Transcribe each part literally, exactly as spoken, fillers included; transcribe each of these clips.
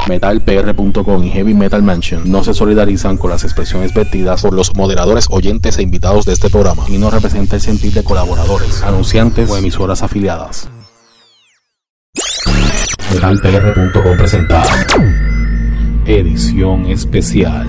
metal p r punto com y Heavy Metal Mansion no se solidarizan con las expresiones vertidas por los moderadores, oyentes e invitados de este programa y no representa el sentir de colaboradores, anunciantes o emisoras afiliadas. metal p r punto com presenta edición especial.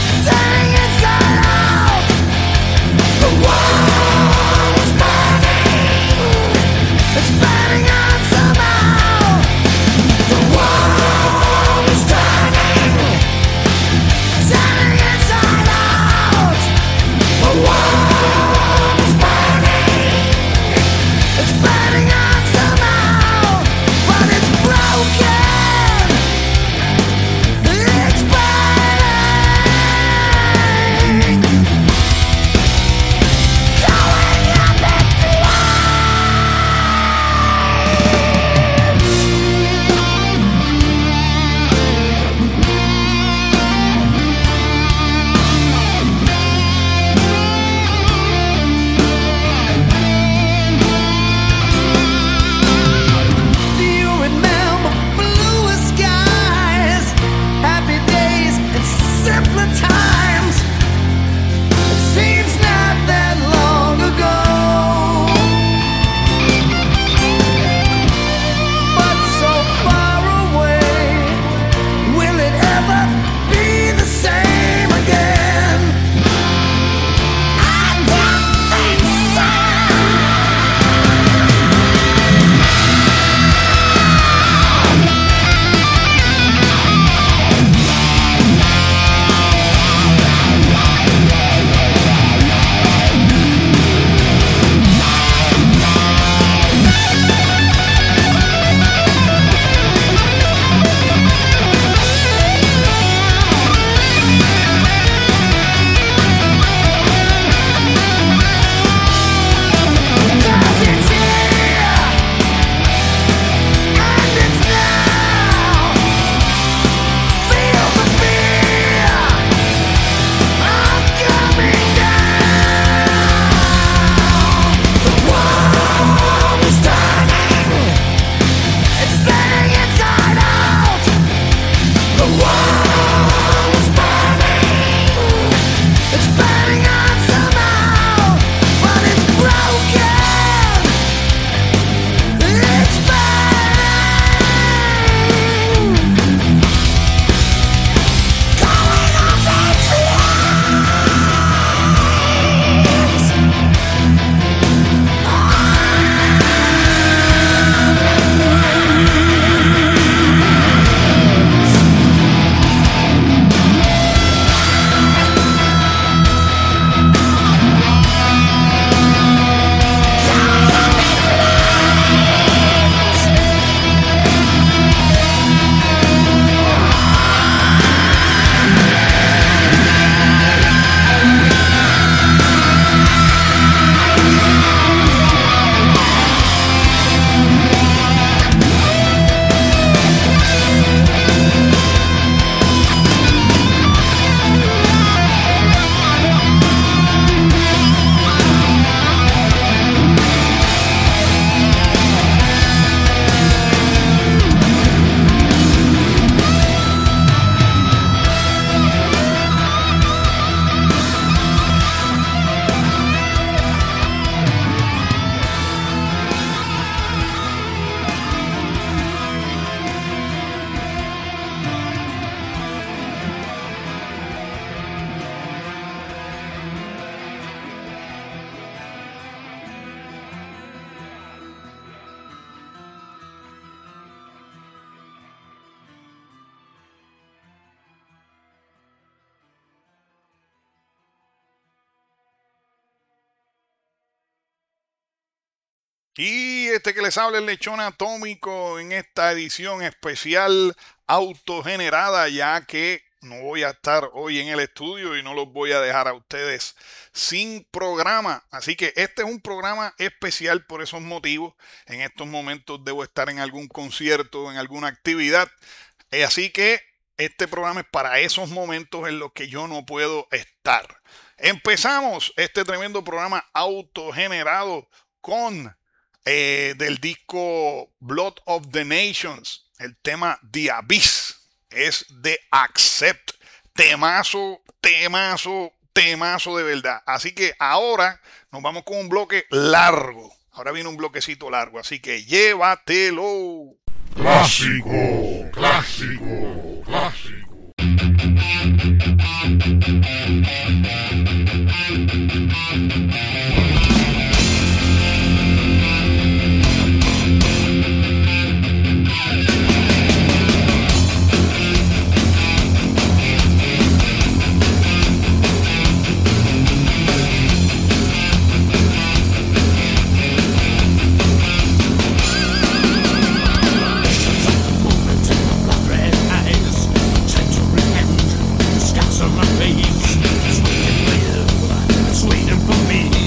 The world is burning. Y este que les habla el Lechón Atómico en esta edición especial autogenerada, ya que no voy a estar hoy en el estudio y no los voy a dejar a ustedes sin programa. Así que este es un programa especial por esos motivos. En estos momentos debo estar en algún concierto, en alguna actividad. Así que este programa es para esos momentos en los que yo no puedo estar. Empezamos este tremendo programa autogenerado con eh, del disco Blood of the Nations, el tema The Abyss, es de Accept, temazo, temazo, temazo de verdad. Así que ahora nos vamos con un bloque largo, ahora viene un bloquecito largo, así que llévatelo. Clásico, clásico, clásico. On my face, it's waiting for you, it's waiting for me.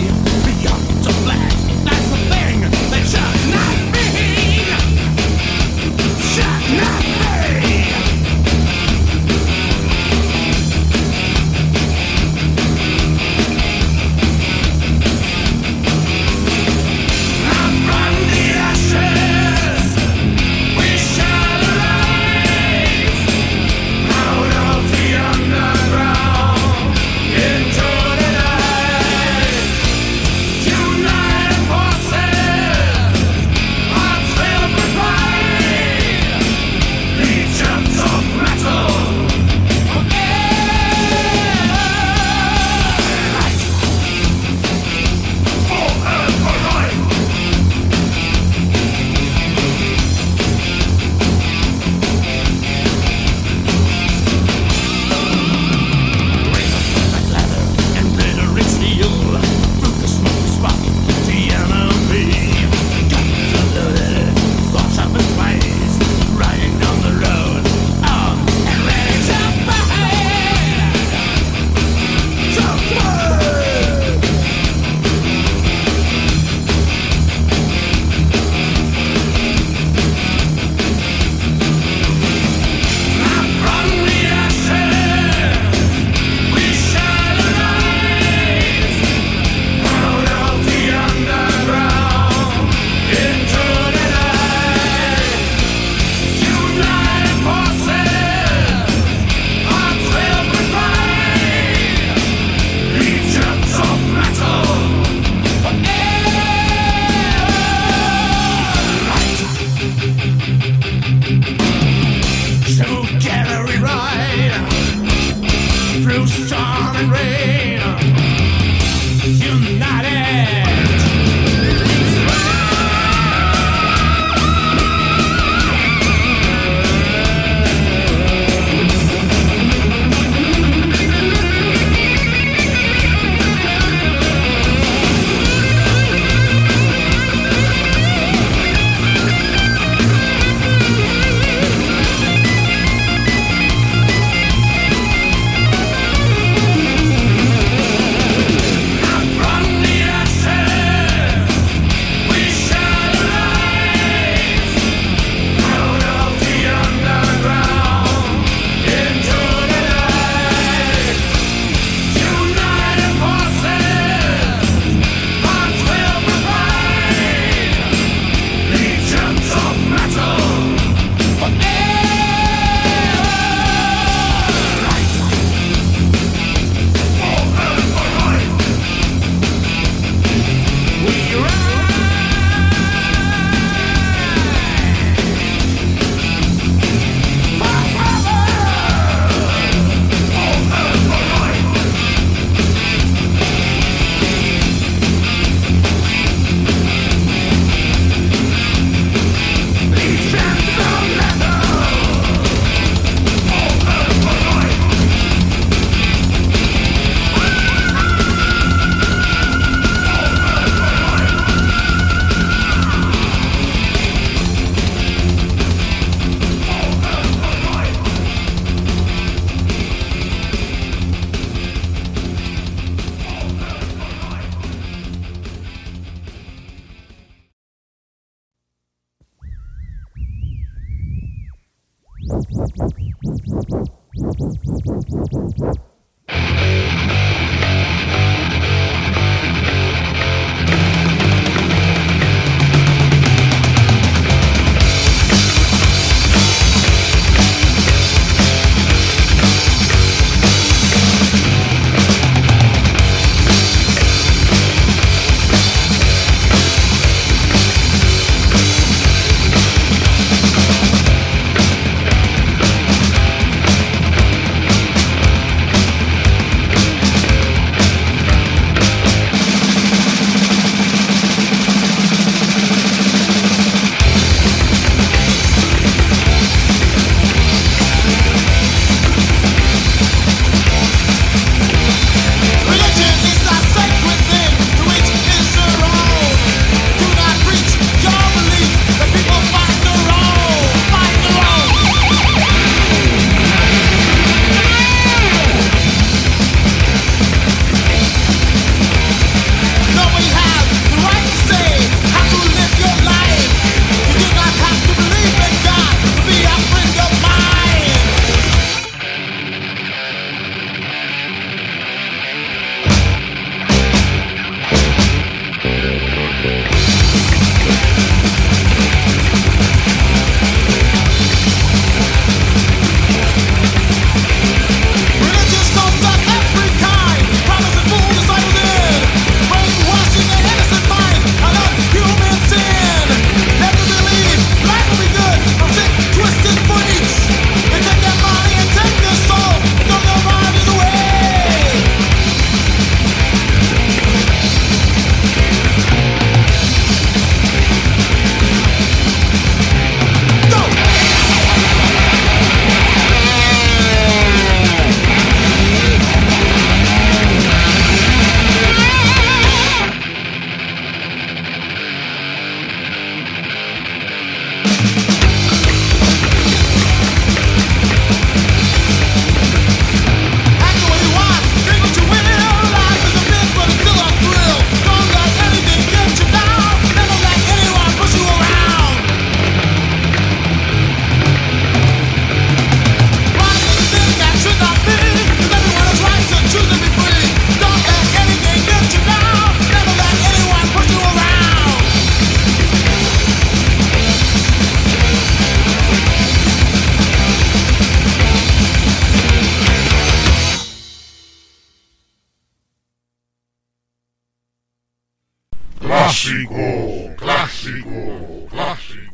Clásico, clásico, clásico.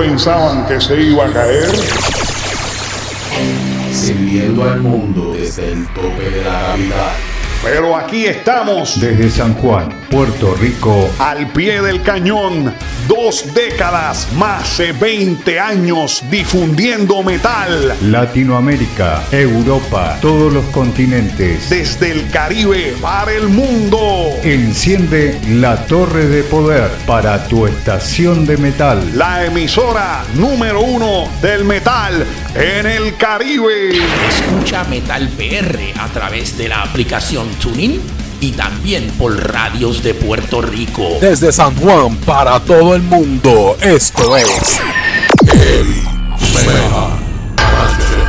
pensaban que se iba a caer? Sirviendo al mundo desde el tope de la capital. Pero aquí estamos, desde San Juan, Puerto Rico, al pie del cañón, dos décadas, más de veinte años difundiendo metal. Latinoamérica, Europa, todos los continentes. Desde el Caribe para el mundo. Enciende la torre de poder para tu estación de metal. La emisora número uno del metal en el Caribe. Escucha Metal P R a través de la aplicación TuneIn y también por radios de Puerto Rico. Desde San Juan para todo el mundo, esto es Heavy Metal Mansion.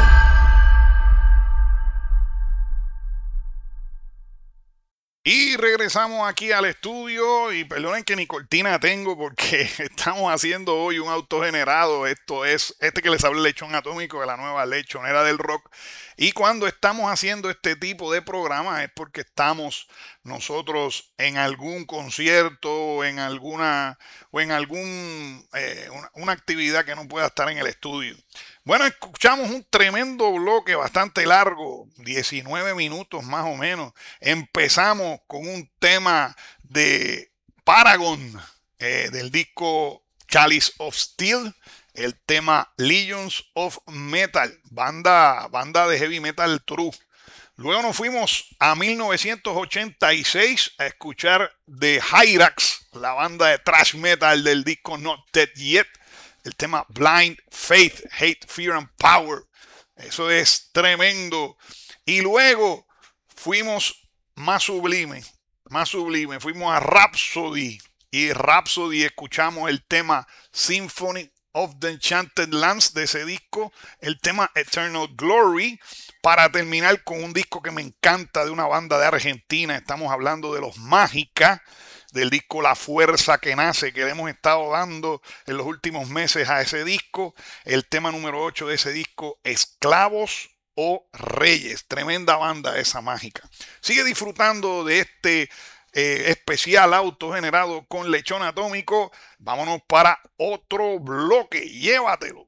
Y regresamos aquí al estudio y perdonen que ni cortina tengo porque estamos haciendo hoy un autogenerado. Esto es este que les hablé, Lechón Atómico, de la nueva lechonera del rock. Y cuando estamos haciendo este tipo de programas es porque estamos nosotros en algún concierto o en alguna o en algún eh, una, una actividad que no pueda estar en el estudio. Bueno, escuchamos un tremendo bloque bastante largo, diecinueve minutos más o menos. Empezamos con un tema de Paragon, eh, del disco Chalice of Steel, el tema Legions of Metal, banda, banda de heavy metal true. Luego nos fuimos a mil novecientos ochenta y seis a escuchar de Hyrax, la banda de thrash metal del disco Not Dead Yet, el tema Blind Faith, Hate, Fear and Power. Eso es tremendo. Y luego fuimos más sublime, más sublime. Fuimos a Rhapsody. Y Rhapsody escuchamos el tema Symphony of the Enchanted Lands de ese disco, el tema Eternal Glory, para terminar con un disco que me encanta de una banda de Argentina. Estamos hablando de los Mágica, del disco La Fuerza que Nace, que le hemos estado dando en los últimos meses a ese disco. El tema número ocho de ese disco, Esclavos o Reyes. Tremenda banda esa Mágica. Sigue disfrutando de este eh, especial autogenerado con Lechón Atómico. Vámonos para otro bloque. Llévatelo.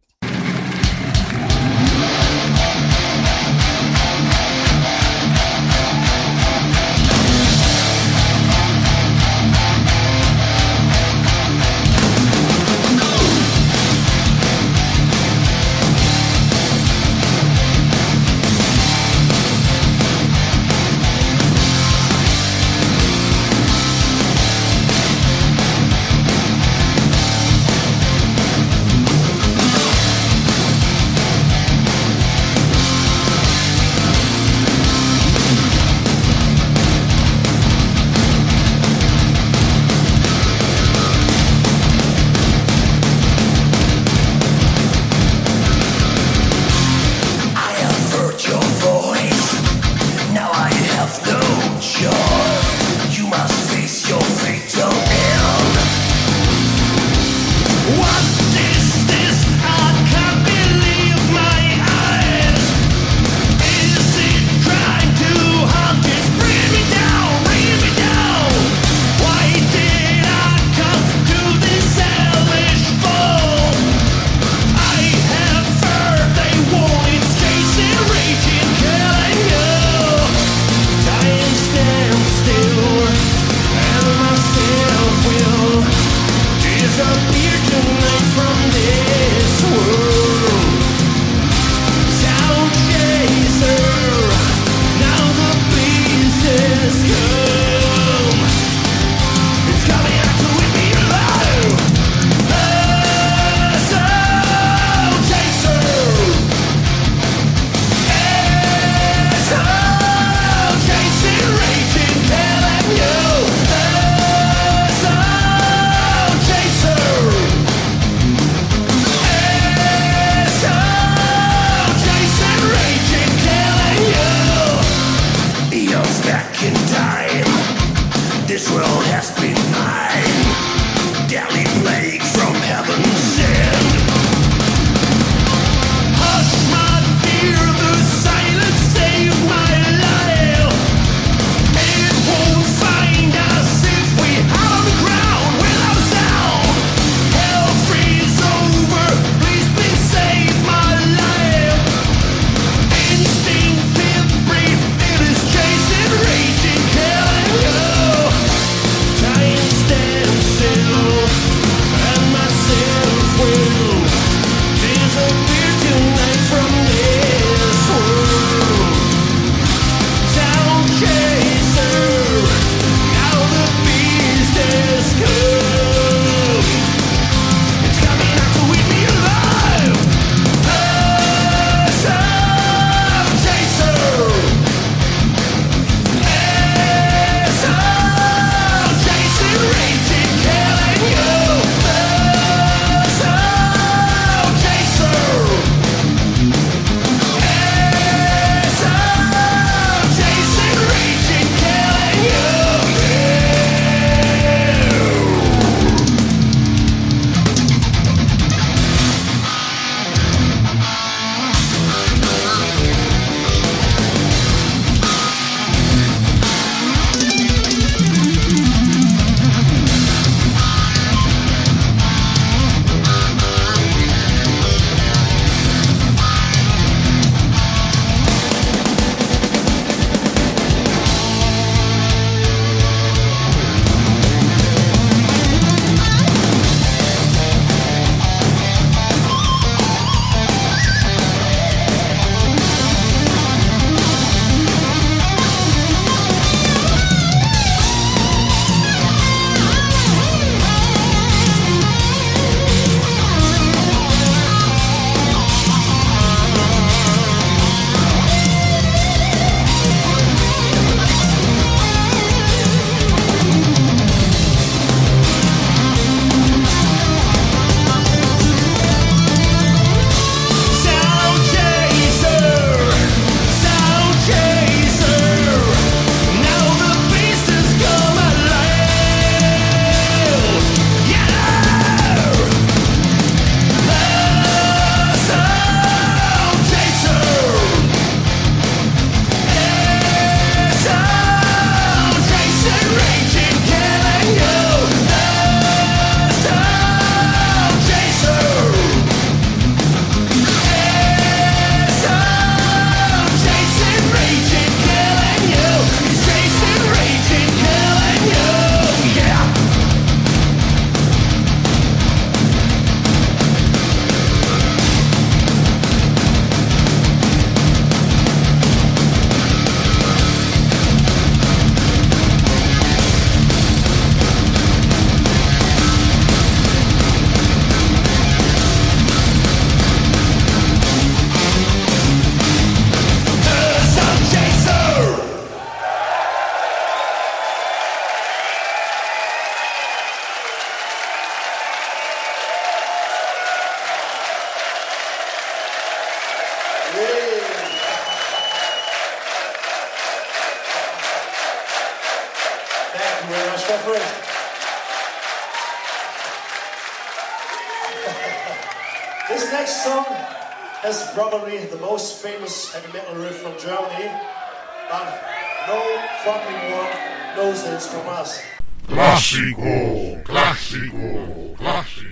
Jeffrey. This next song is probably the most famous heavy metal riff from Germany, and no fucking one knows that it's from us. Clásico, clásico, clásico.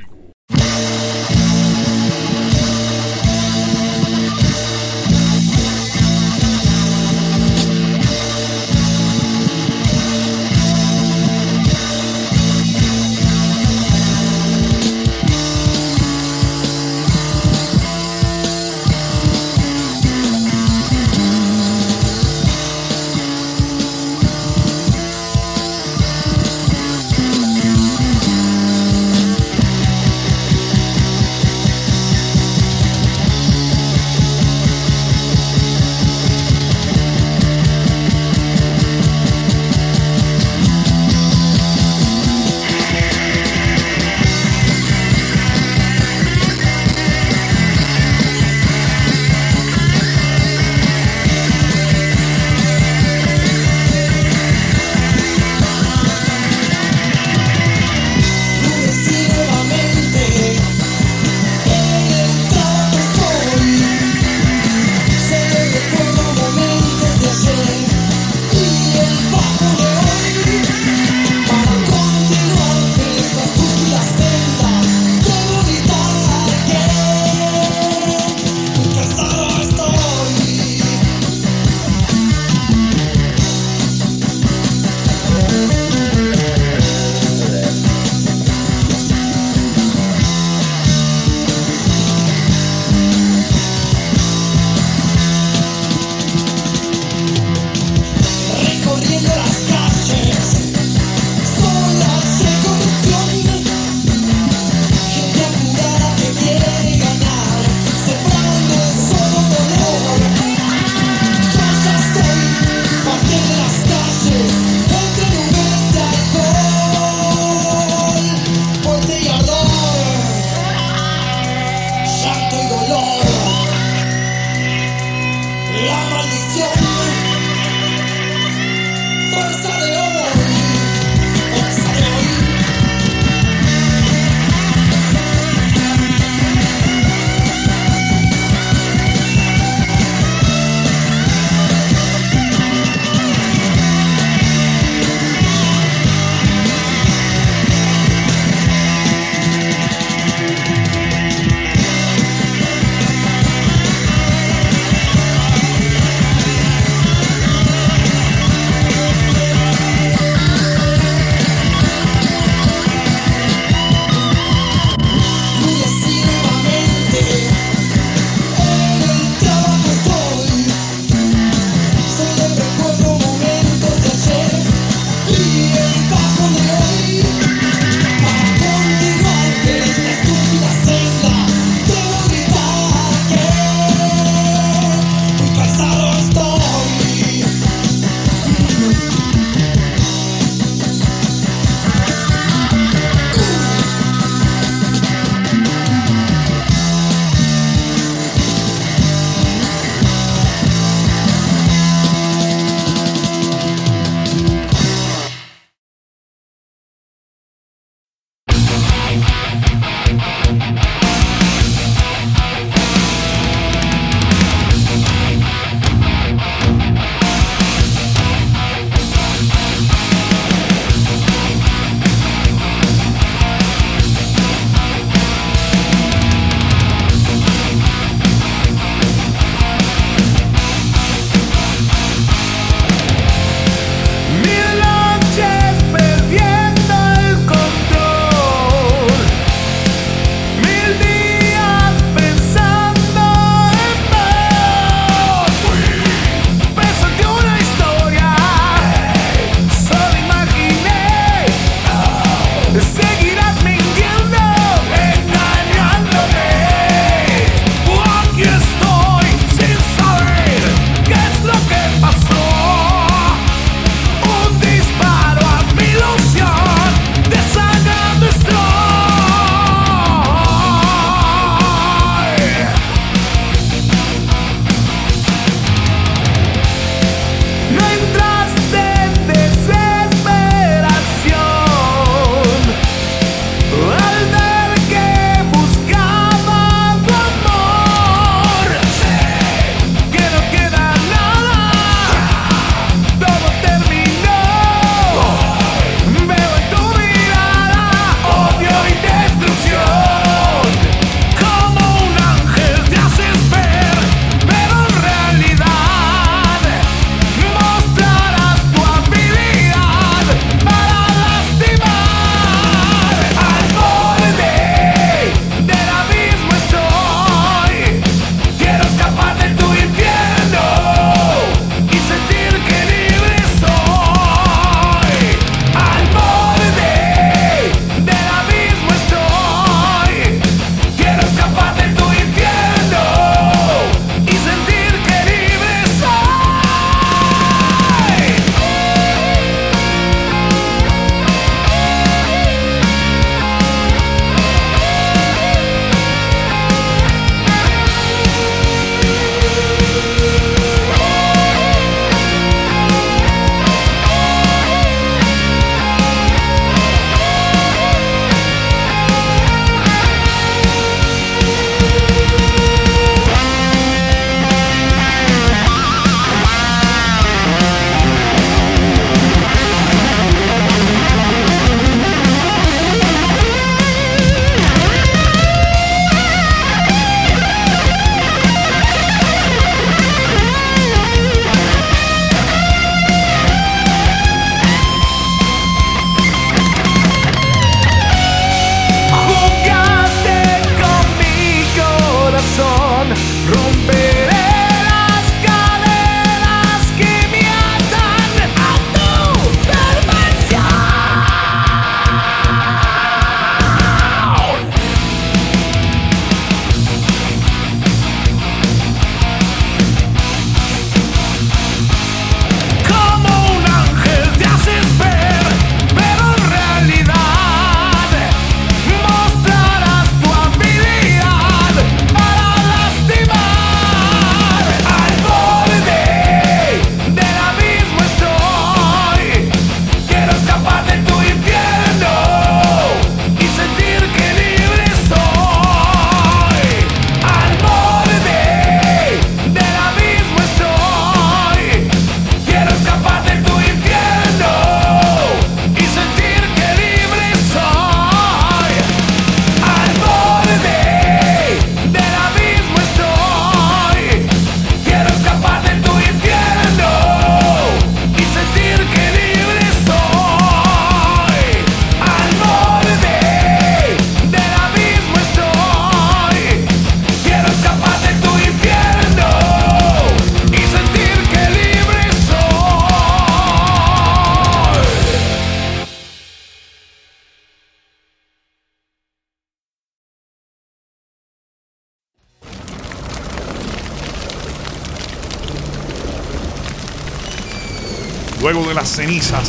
luego de las cenizas.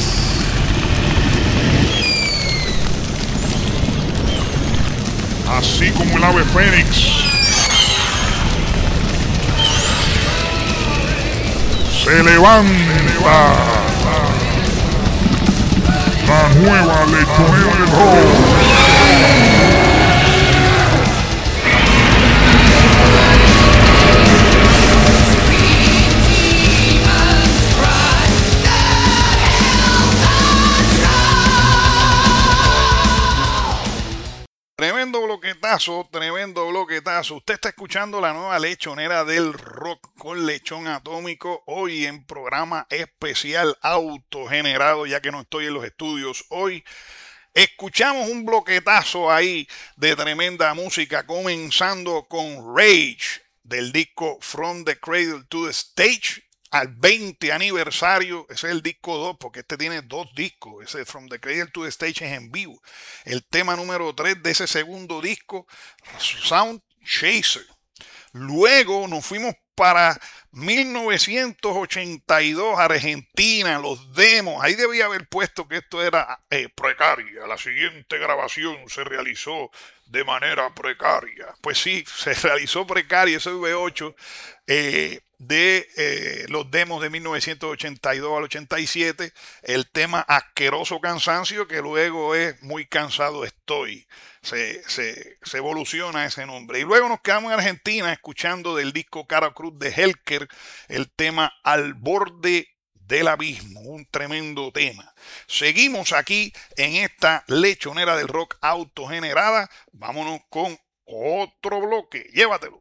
Así como el ave fénix, se levanta la nueva lechonera del rock. Tremendo bloquetazo, tremendo bloquetazo. Usted está escuchando la nueva lechonera del rock con Lechón Atómico. Hoy en programa especial autogenerado, ya que no estoy en los estudios hoy. Escuchamos un bloquetazo ahí de tremenda música, comenzando con Rage, del disco From the Cradle to the Stage, al veinte aniversario. Ese es el disco dos, porque este tiene dos discos. Ese From the Cradle to the Stage es en vivo. El tema número tres de ese segundo disco, Sound Chaser. Luego nos fuimos para mil novecientos ochenta y dos, Argentina, los demos. Ahí debía haber puesto que esto era eh, precaria. La siguiente grabación se realizó de manera precaria. Pues sí, se realizó precaria, ese V ocho eh, de eh, los demos de mil novecientos ochenta y dos al ochenta y siete. El tema Asqueroso Cansancio, que luego es Muy Cansado Estoy. Se, se, se evoluciona ese nombre. Y luego nos quedamos en Argentina escuchando del disco Cara Cruz de Helker el tema Al Borde del Abismo, un tremendo tema. Seguimos aquí en esta lechonera del rock autogenerada. Vámonos con otro bloque. Llévatelo.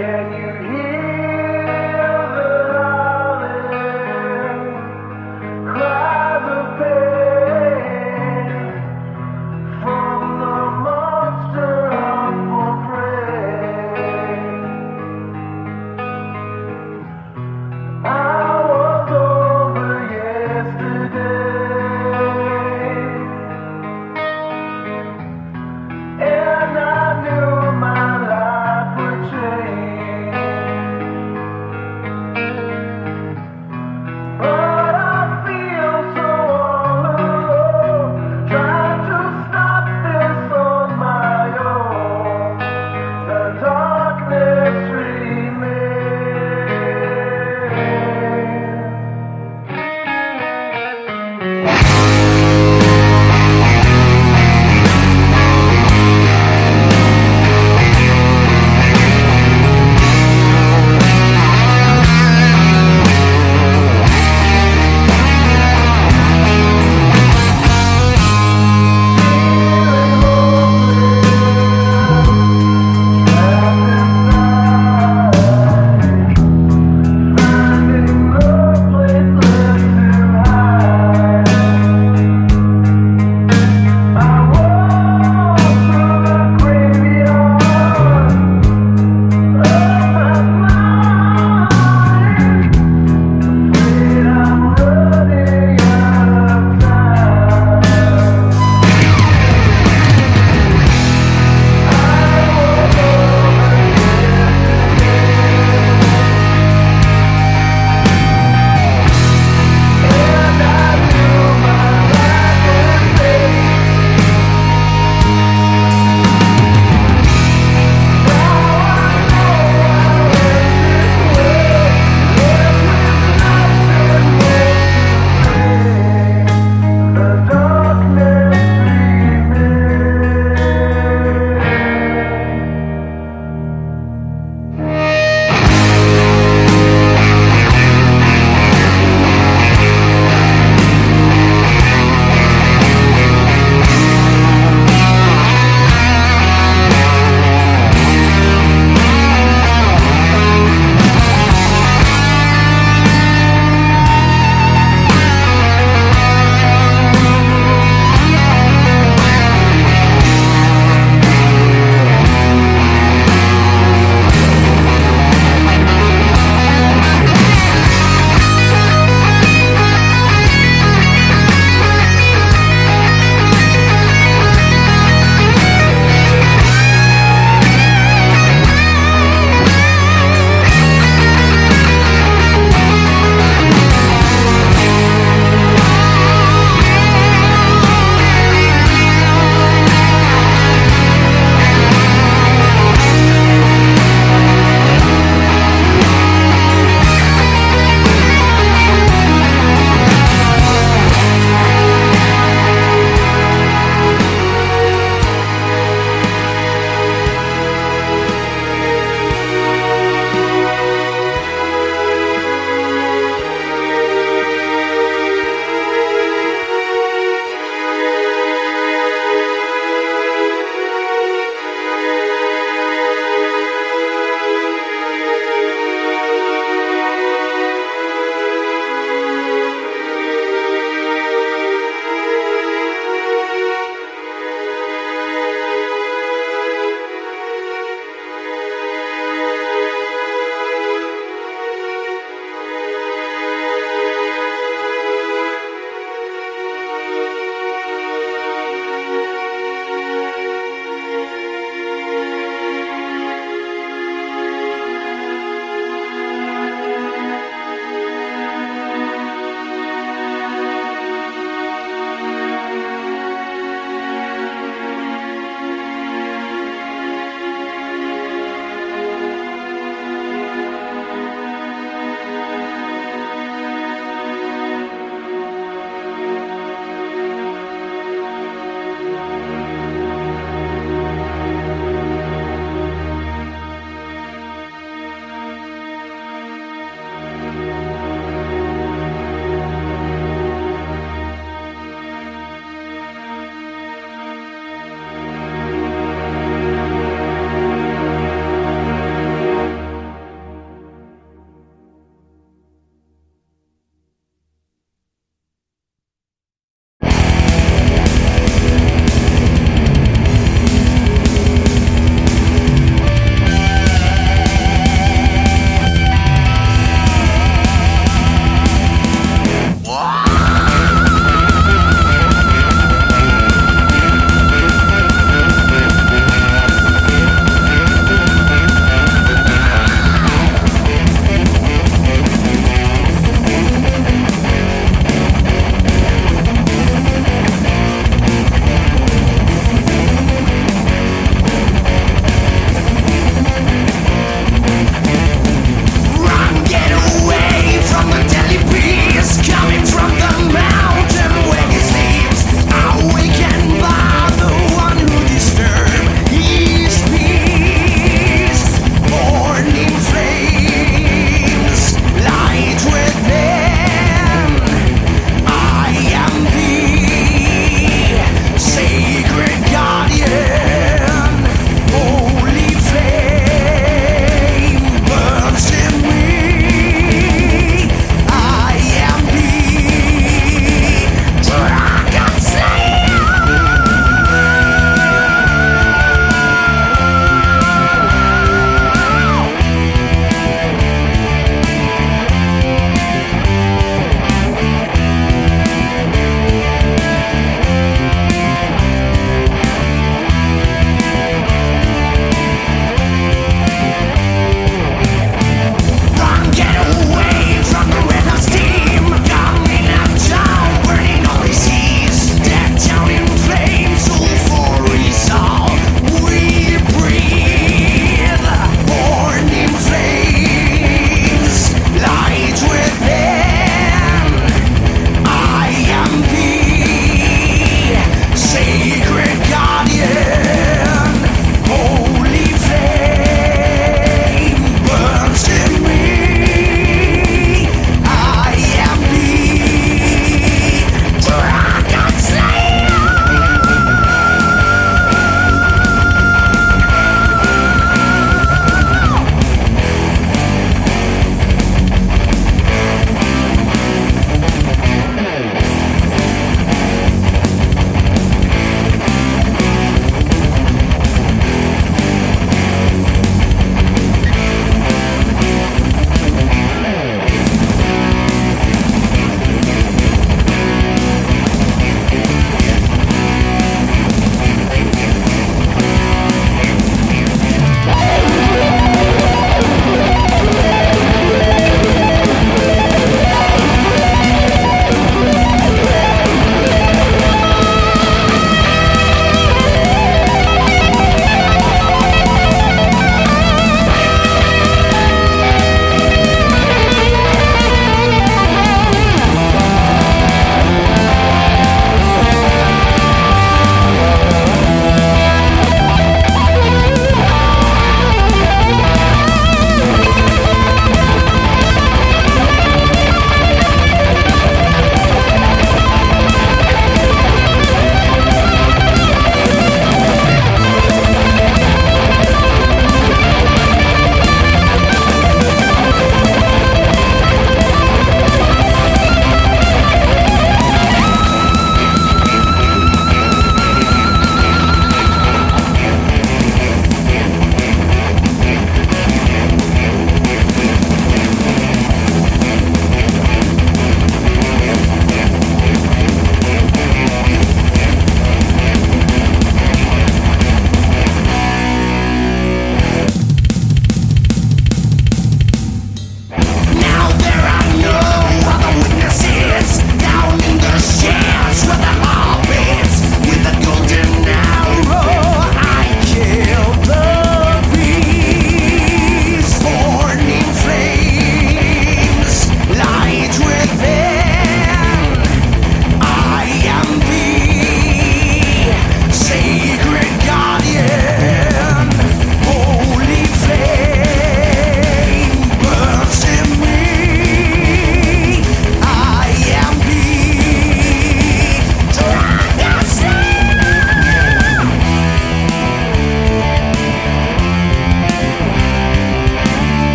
And I knew my life would change.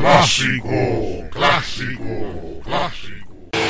Clásico, clásico, clásico.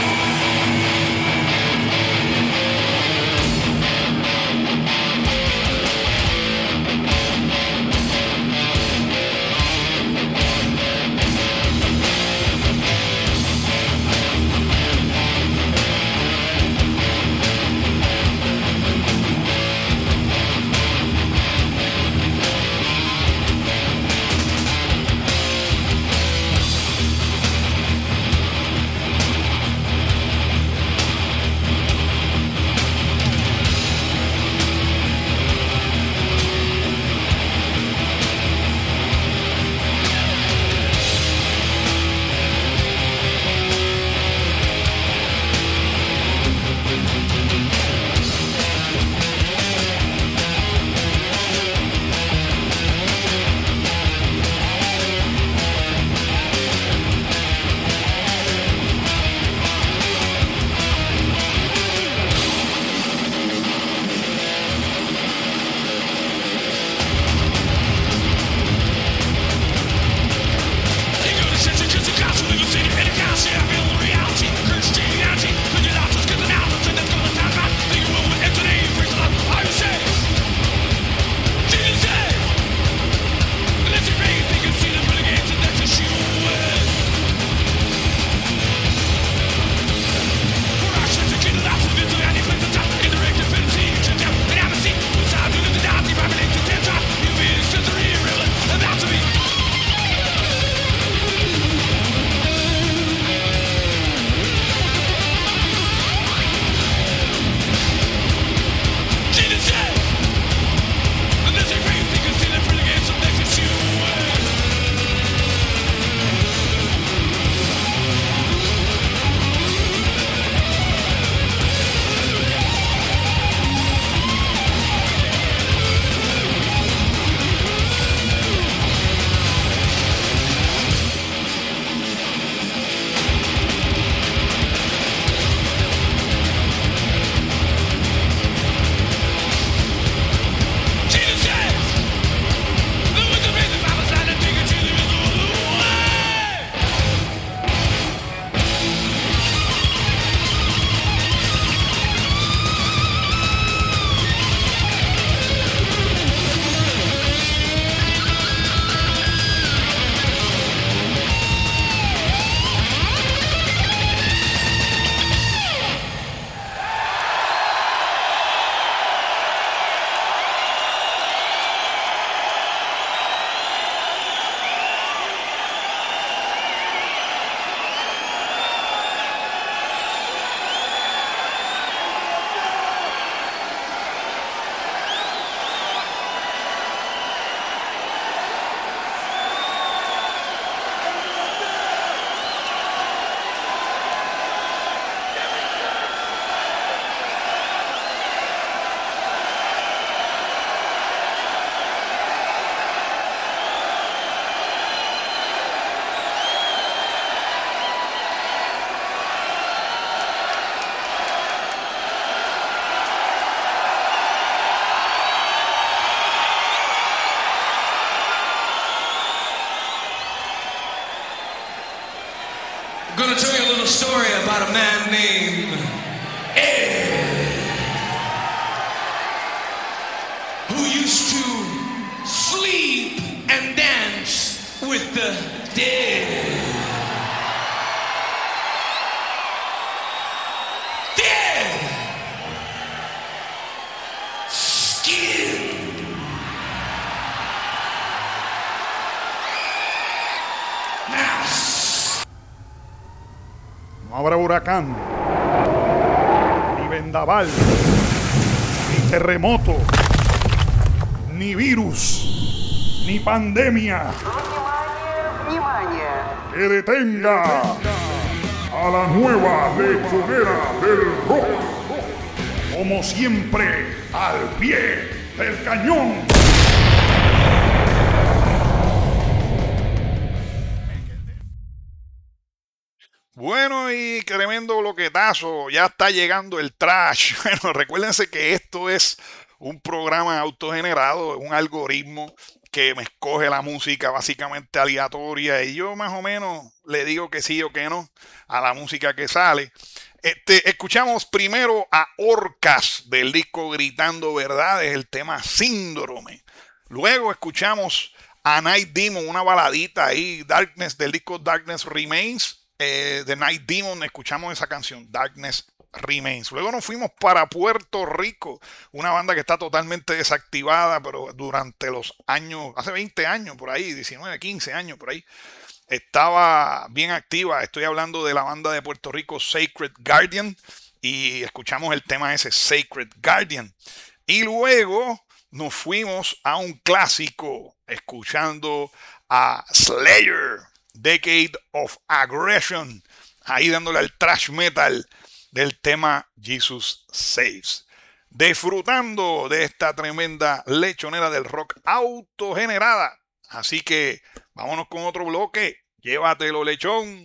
I'm gonna tell you a little story about a man named Ed, who used to sleep and dance with the dead. Dead skin. Now, no habrá huracán, ni vendaval, ni terremoto, ni virus, ni pandemia que detenga a la nueva lechonera del rock. Como siempre, al pie del cañón. Bueno, y tremendo bloquetazo, ya está llegando el trash. Bueno, recuérdense que esto es un programa autogenerado, un algoritmo que me escoge la música básicamente aleatoria y yo más o menos le digo que sí o que no a la música que sale. Este, escuchamos primero a Orcas del disco Gritando Verdades, el tema Síndrome. Luego escuchamos a Night Demon, una baladita ahí, Darkness, del disco Darkness Remains, eh, de Night Demon. Escuchamos esa canción, Darkness Remains. Luego nos fuimos para Puerto Rico, una banda que está totalmente desactivada, pero durante los años, hace veinte años por ahí, diecinueve, quince años por ahí, estaba bien activa. Estoy hablando de la banda de Puerto Rico Sacred Guardian y escuchamos el tema ese, Sacred Guardian. Y luego nos fuimos a un clásico escuchando a Slayer, Decade of Aggression, ahí dándole al thrash metal del tema Jesus Saves. Disfrutando de esta tremenda lechonera del rock autogenerada. Así que vámonos con otro bloque. Llévatelo, lechón.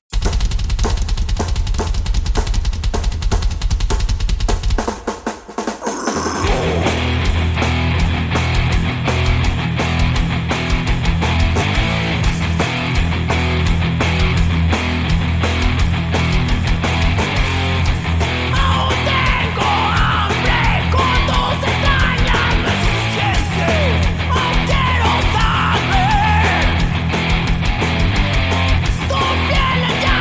Tu piel ya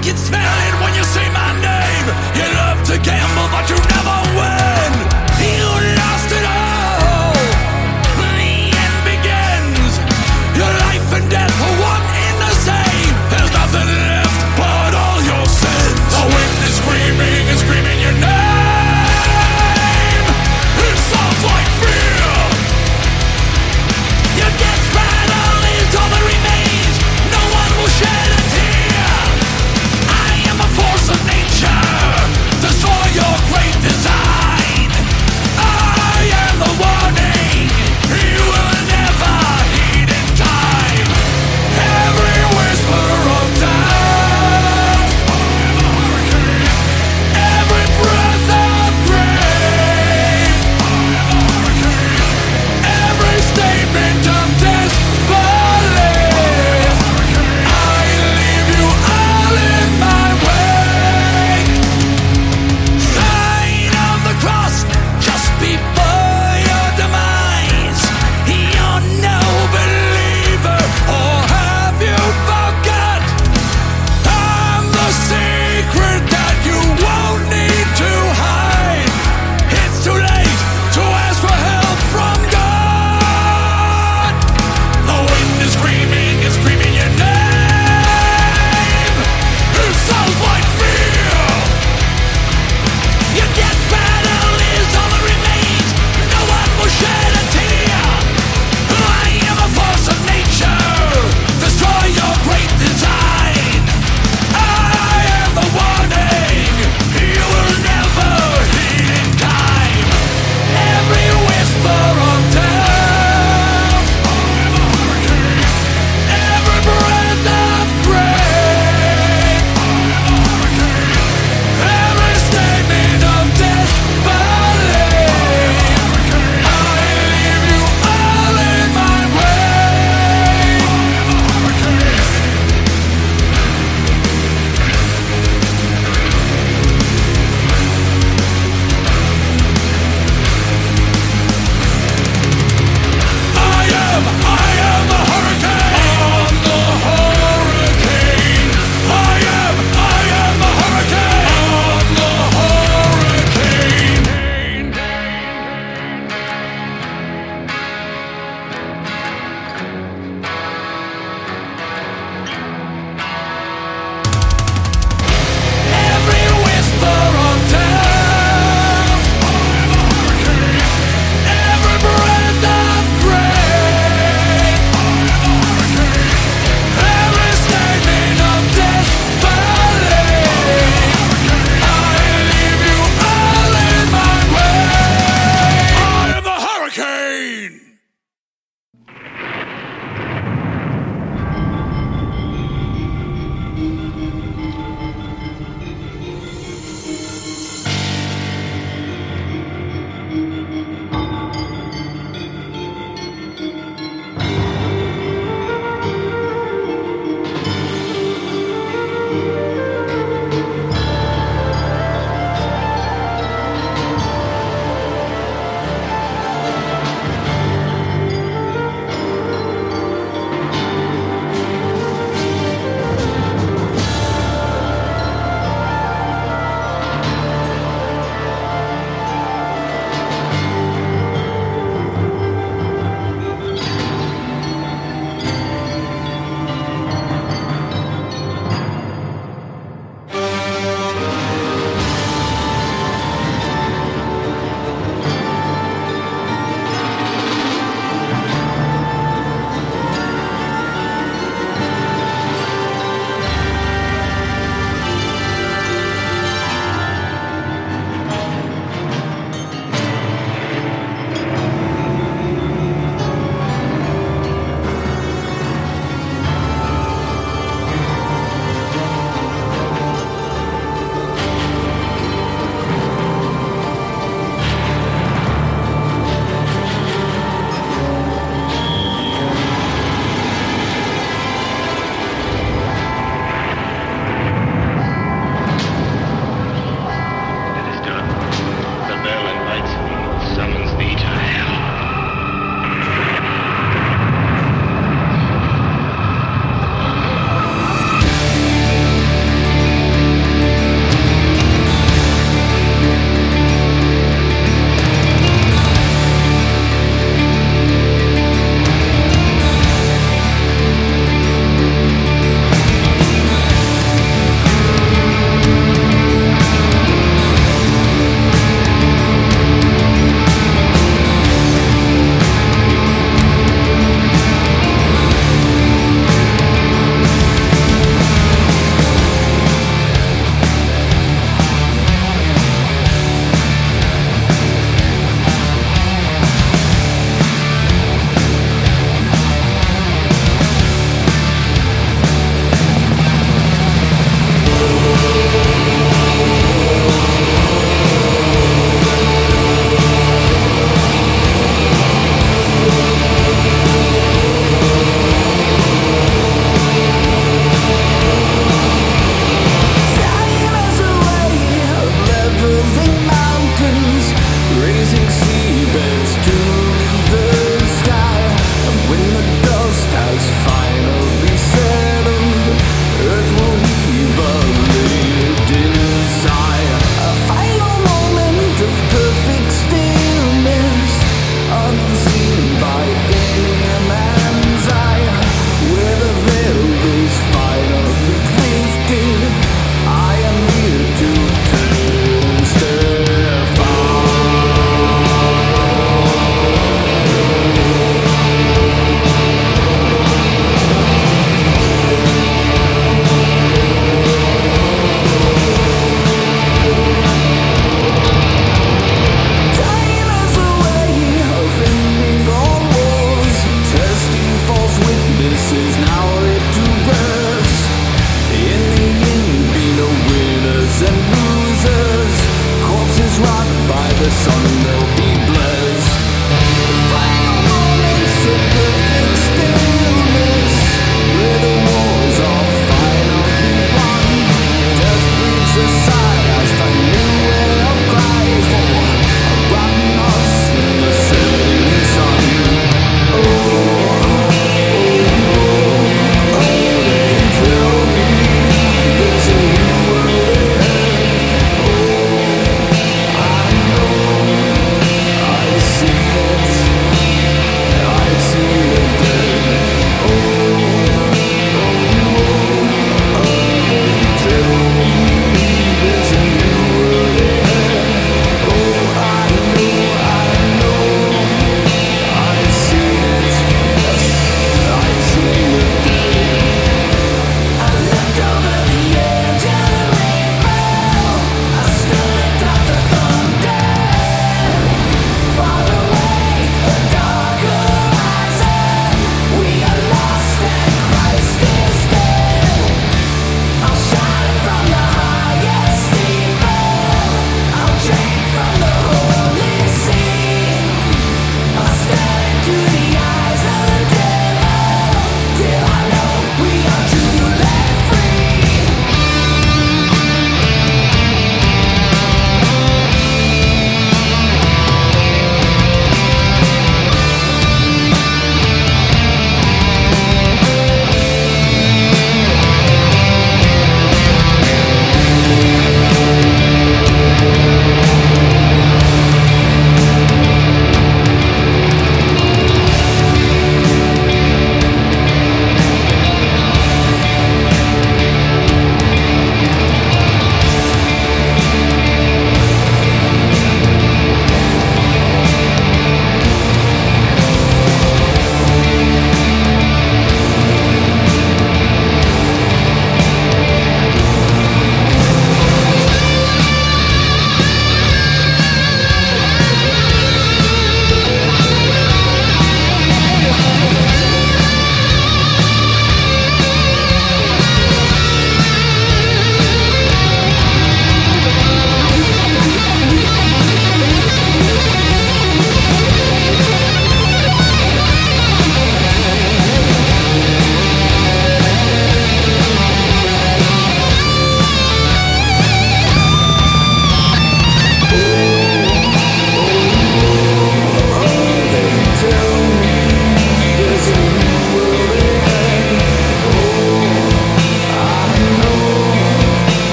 can smell it when you say my name. You love to gamble, but you never win. You lost it all. The end begins. Your life and death are one in the same. There's nothing left but all your sins. The wind is screaming and screaming your name. It sounds like fear. Your death rattle is all that remains. No one will shed a tear. I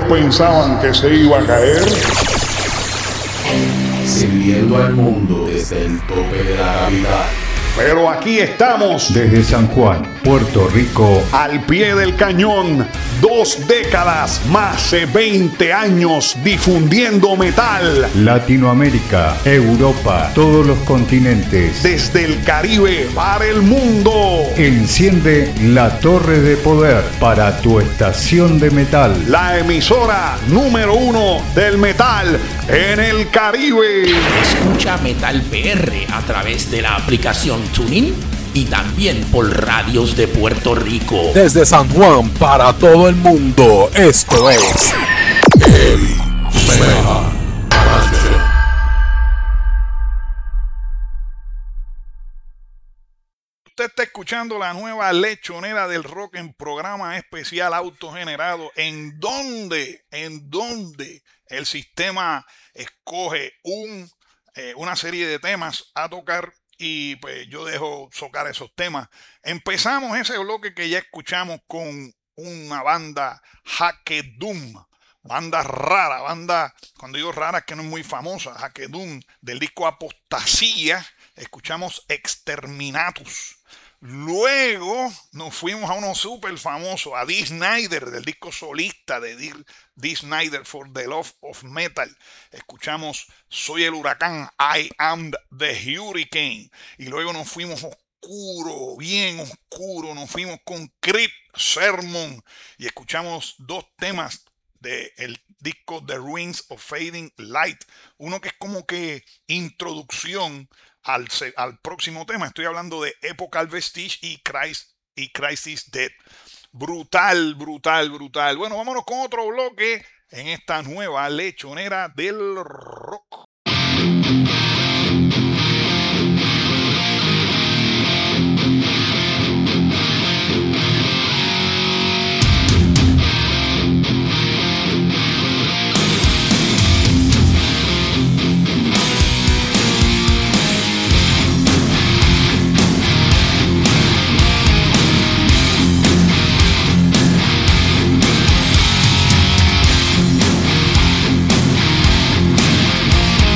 pensaban que se iba a caer? Sirviendo al mundo desde el tope de la capital. Pero aquí estamos, Desde San Juan, Puerto Rico, al pie del cañón, dos décadas, más de veinte años difundiendo metal. Latinoamérica, Europa, todos los continentes. Desde el Caribe para el mundo. Enciende la torre de poder para tu estación de metal. La emisora número uno del metal en el Caribe. Escucha Metal P R a través de la aplicación TuneIn y también por radios de Puerto Rico. Desde San Juan para todo el mundo, esto es Heavy Metal Mansion. Usted está escuchando la nueva lechonera del rock en programa especial autogenerado, en donde, en donde el sistema escoge un, eh, una serie de temas a tocar y pues yo dejo socar esos temas. Empezamos ese bloque que ya escuchamos con una banda Hackedum, banda rara, banda, cuando digo rara es que no es muy famosa, Hackedum, del disco Apostasía, escuchamos Exterminatus. Luego nos fuimos a uno súper famoso, a Dee Snider, del disco solista de Dee, Dee Snider for the Love of Metal. Escuchamos Soy el Huracán, I Am the Hurricane. Y luego nos fuimos oscuro, bien oscuro, nos fuimos con Crypt Sermon y escuchamos dos temas del disco The Ruins of Fading Light. Uno que es como que introducción Al, al próximo tema. Estoy hablando de Epochal Vestige y Christ, y Christ is Dead. Brutal, brutal, brutal. Bueno, vámonos con otro bloque en esta nueva lechonera del rock. We'll be right back.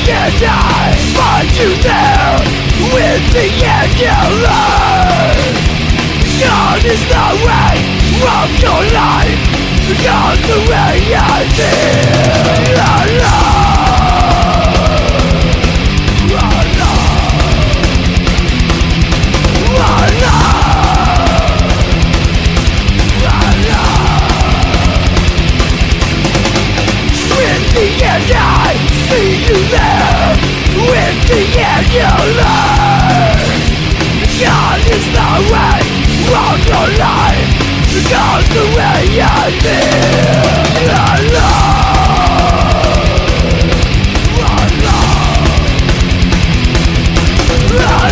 end I find you there with the end you learn. God is the way of your life, God's the way I feel alone, alone, alone. With the end I see you there, with the end you learn. God is the way of your life, God's the way I feel alone, alone,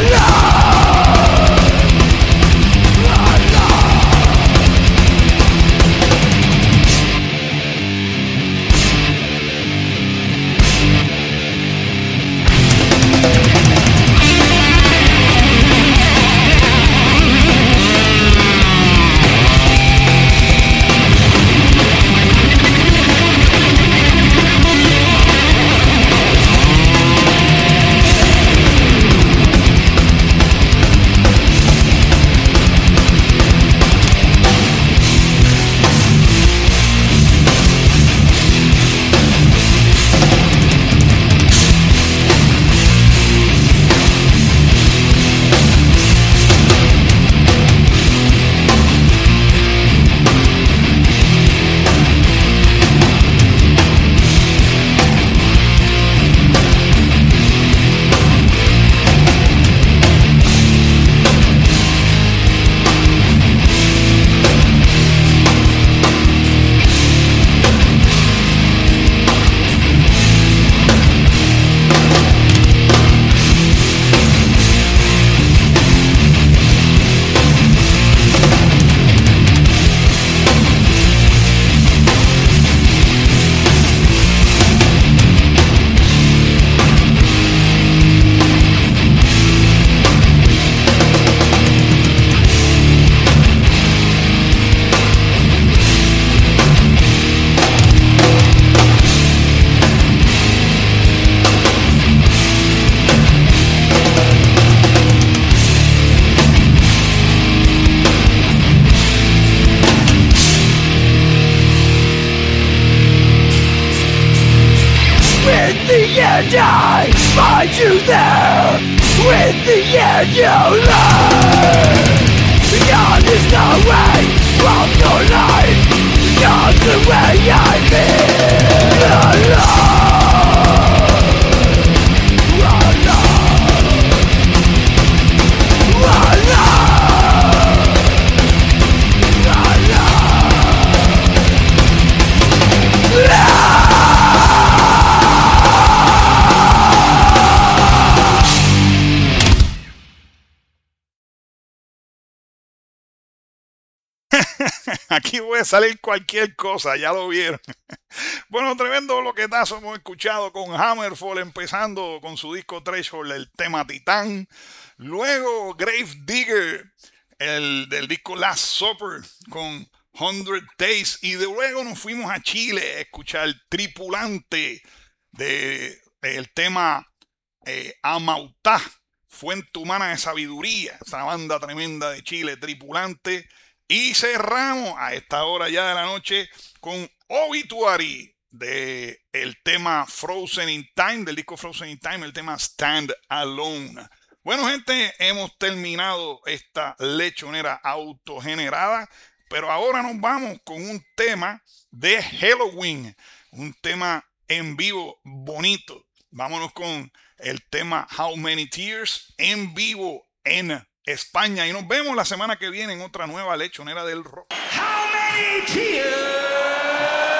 and I find you there with the end you learn. God is the way of your life, God's the way I feel alone, alone, alone, alone. Aquí puede salir cualquier cosa, ya lo vieron. Bueno, tremendo bloquetazo hemos escuchado con Hammerfall, empezando con su disco Threshold, el tema Titán. Luego Grave Digger, el del disco Last Supper, con Hundred Days. Y de luego nos fuimos a Chile a escuchar Tripulante, de, de el tema eh, Amautá, Fuente Humana de Sabiduría. Esa banda tremenda de Chile, Tripulante. Y cerramos a esta hora ya de la noche con Obituary, de el tema Frozen in Time, del disco Frozen in Time, el tema Stand Alone. Bueno, gente, hemos terminado esta lechonera autogenerada, pero ahora nos vamos con un tema de Halloween, un tema en vivo bonito. Vámonos con el tema How Many Tears en vivo en España, y nos vemos la semana que viene en otra nueva lechonera del rock. How many tears?